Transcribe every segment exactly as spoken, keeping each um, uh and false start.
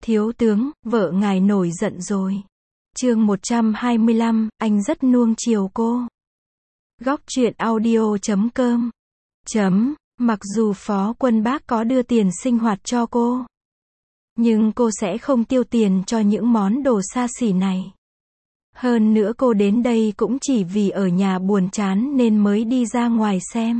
Thiếu tướng, vợ ngài nổi giận rồi. Chương một trăm hai mươi lăm, anh rất nuông chiều cô. Góc truyện audio chấm com. Chấm, mặc dù Phó Quân Bác có đưa tiền sinh hoạt cho cô, nhưng cô sẽ không tiêu tiền cho những món đồ xa xỉ này. Hơn nữa cô đến đây cũng chỉ vì ở nhà buồn chán nên mới đi ra ngoài xem.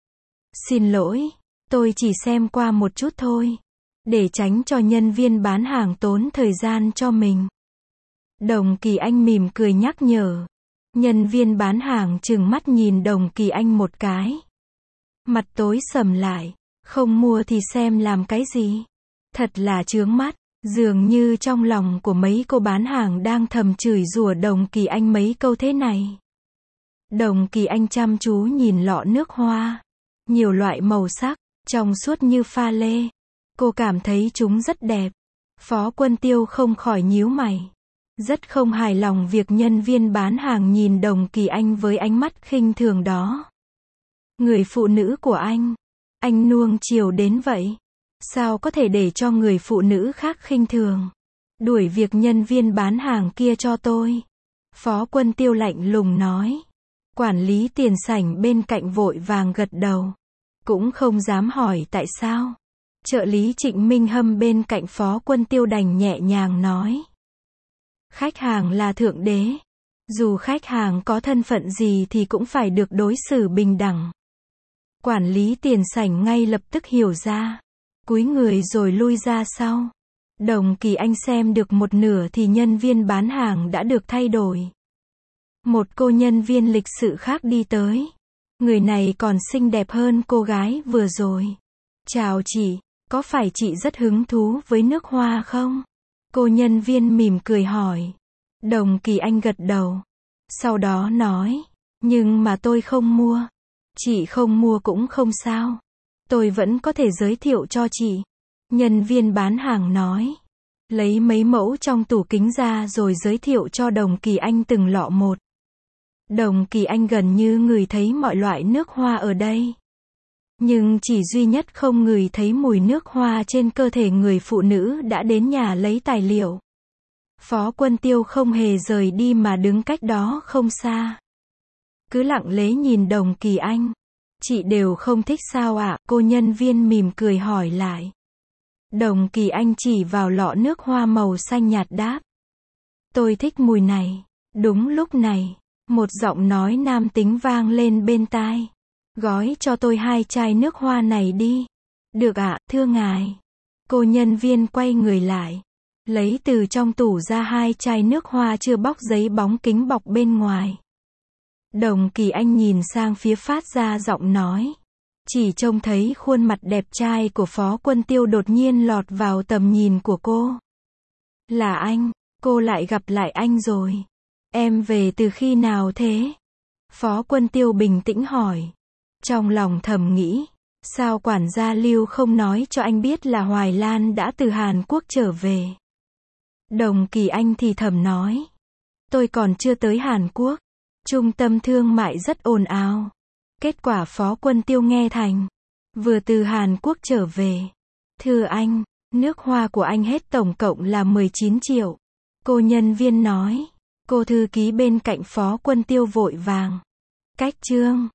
Xin lỗi, tôi chỉ xem qua một chút thôi, để tránh cho nhân viên bán hàng tốn thời gian cho mình. Đồng Kỳ Anh mỉm cười nhắc nhở. Nhân viên bán hàng trừng mắt nhìn Đồng Kỳ Anh một cái. Mặt tối sầm lại, không mua thì xem làm cái gì. Thật là chướng mắt, dường như trong lòng của mấy cô bán hàng đang thầm chửi rủa Đồng Kỳ Anh mấy câu thế này. Đồng Kỳ Anh chăm chú nhìn lọ nước hoa, nhiều loại màu sắc, trong suốt như pha lê. Cô cảm thấy chúng rất đẹp. Phó Quân Tiêu không khỏi nhíu mày. Rất không hài lòng việc nhân viên bán hàng nhìn Đồng Kỳ Anh với ánh mắt khinh thường đó. Người phụ nữ của anh, anh nuông chiều đến vậy. Sao có thể để cho người phụ nữ khác khinh thường? Đuổi việc nhân viên bán hàng kia cho tôi. Phó Quân Tiêu lạnh lùng nói. Quản lý tiền sảnh bên cạnh vội vàng gật đầu. Cũng không dám hỏi tại sao. Trợ lý Trịnh Minh Hâm bên cạnh Phó Quân Tiêu đành nhẹ nhàng nói. Khách hàng là thượng đế. Dù khách hàng có thân phận gì thì cũng phải được đối xử bình đẳng. Quản lý tiền sảnh ngay lập tức hiểu ra. Cúi người rồi lui ra sau. Đồng Kỳ Anh xem được một nửa thì nhân viên bán hàng đã được thay đổi. Một cô nhân viên lịch sự khác đi tới. Người này còn xinh đẹp hơn cô gái vừa rồi. Chào chị, có phải chị rất hứng thú với nước hoa không? Cô nhân viên mỉm cười hỏi. Đồng Kỳ Anh gật đầu. Sau đó nói, nhưng mà tôi không mua. Chị không mua cũng không sao. Tôi vẫn có thể giới thiệu cho chị. Nhân viên bán hàng nói. Lấy mấy mẫu trong tủ kính ra rồi giới thiệu cho Đồng Kỳ Anh từng lọ một. Đồng Kỳ Anh gần như ngửi thấy mọi loại nước hoa ở đây. Nhưng chỉ duy nhất không ngửi thấy mùi nước hoa trên cơ thể người phụ nữ đã đến nhà lấy tài liệu. Phó Quân Tiêu không hề rời đi mà đứng cách đó không xa. Cứ lặng lẽ nhìn Đồng Kỳ Anh. Chị đều không thích sao ạ? Cô nhân viên mỉm cười hỏi lại. Đồng Kỳ Anh chỉ vào lọ nước hoa màu xanh nhạt đáp. Tôi thích mùi này. Đúng lúc này, một giọng nói nam tính vang lên bên tai. Gói cho tôi hai chai nước hoa này đi. Được ạ, thưa ngài. Cô nhân viên quay người lại. Lấy từ trong tủ ra hai chai nước hoa chưa bóc giấy bóng kính bọc bên ngoài. Đồng Kỳ Anh nhìn sang phía phát ra giọng nói. Chỉ trông thấy khuôn mặt đẹp trai của Phó Quân Tiêu đột nhiên lọt vào tầm nhìn của cô. Là anh, cô lại gặp lại anh rồi. Em về từ khi nào thế? Phó Quân Tiêu bình tĩnh hỏi. Trong lòng thầm nghĩ, sao quản gia Lưu không nói cho anh biết là Hoài Lan đã từ Hàn Quốc trở về. Đồng Kỳ Anh thì thầm nói. Tôi còn chưa tới Hàn Quốc. Trung tâm thương mại rất ồn ào. Kết quả Phó Quân Tiêu nghe thành. Vừa từ Hàn Quốc trở về. Thưa anh, nước hoa của anh hết tổng cộng là mười chín triệu. Cô nhân viên nói. Cô thư ký bên cạnh Phó Quân Tiêu vội vàng. Cách chương.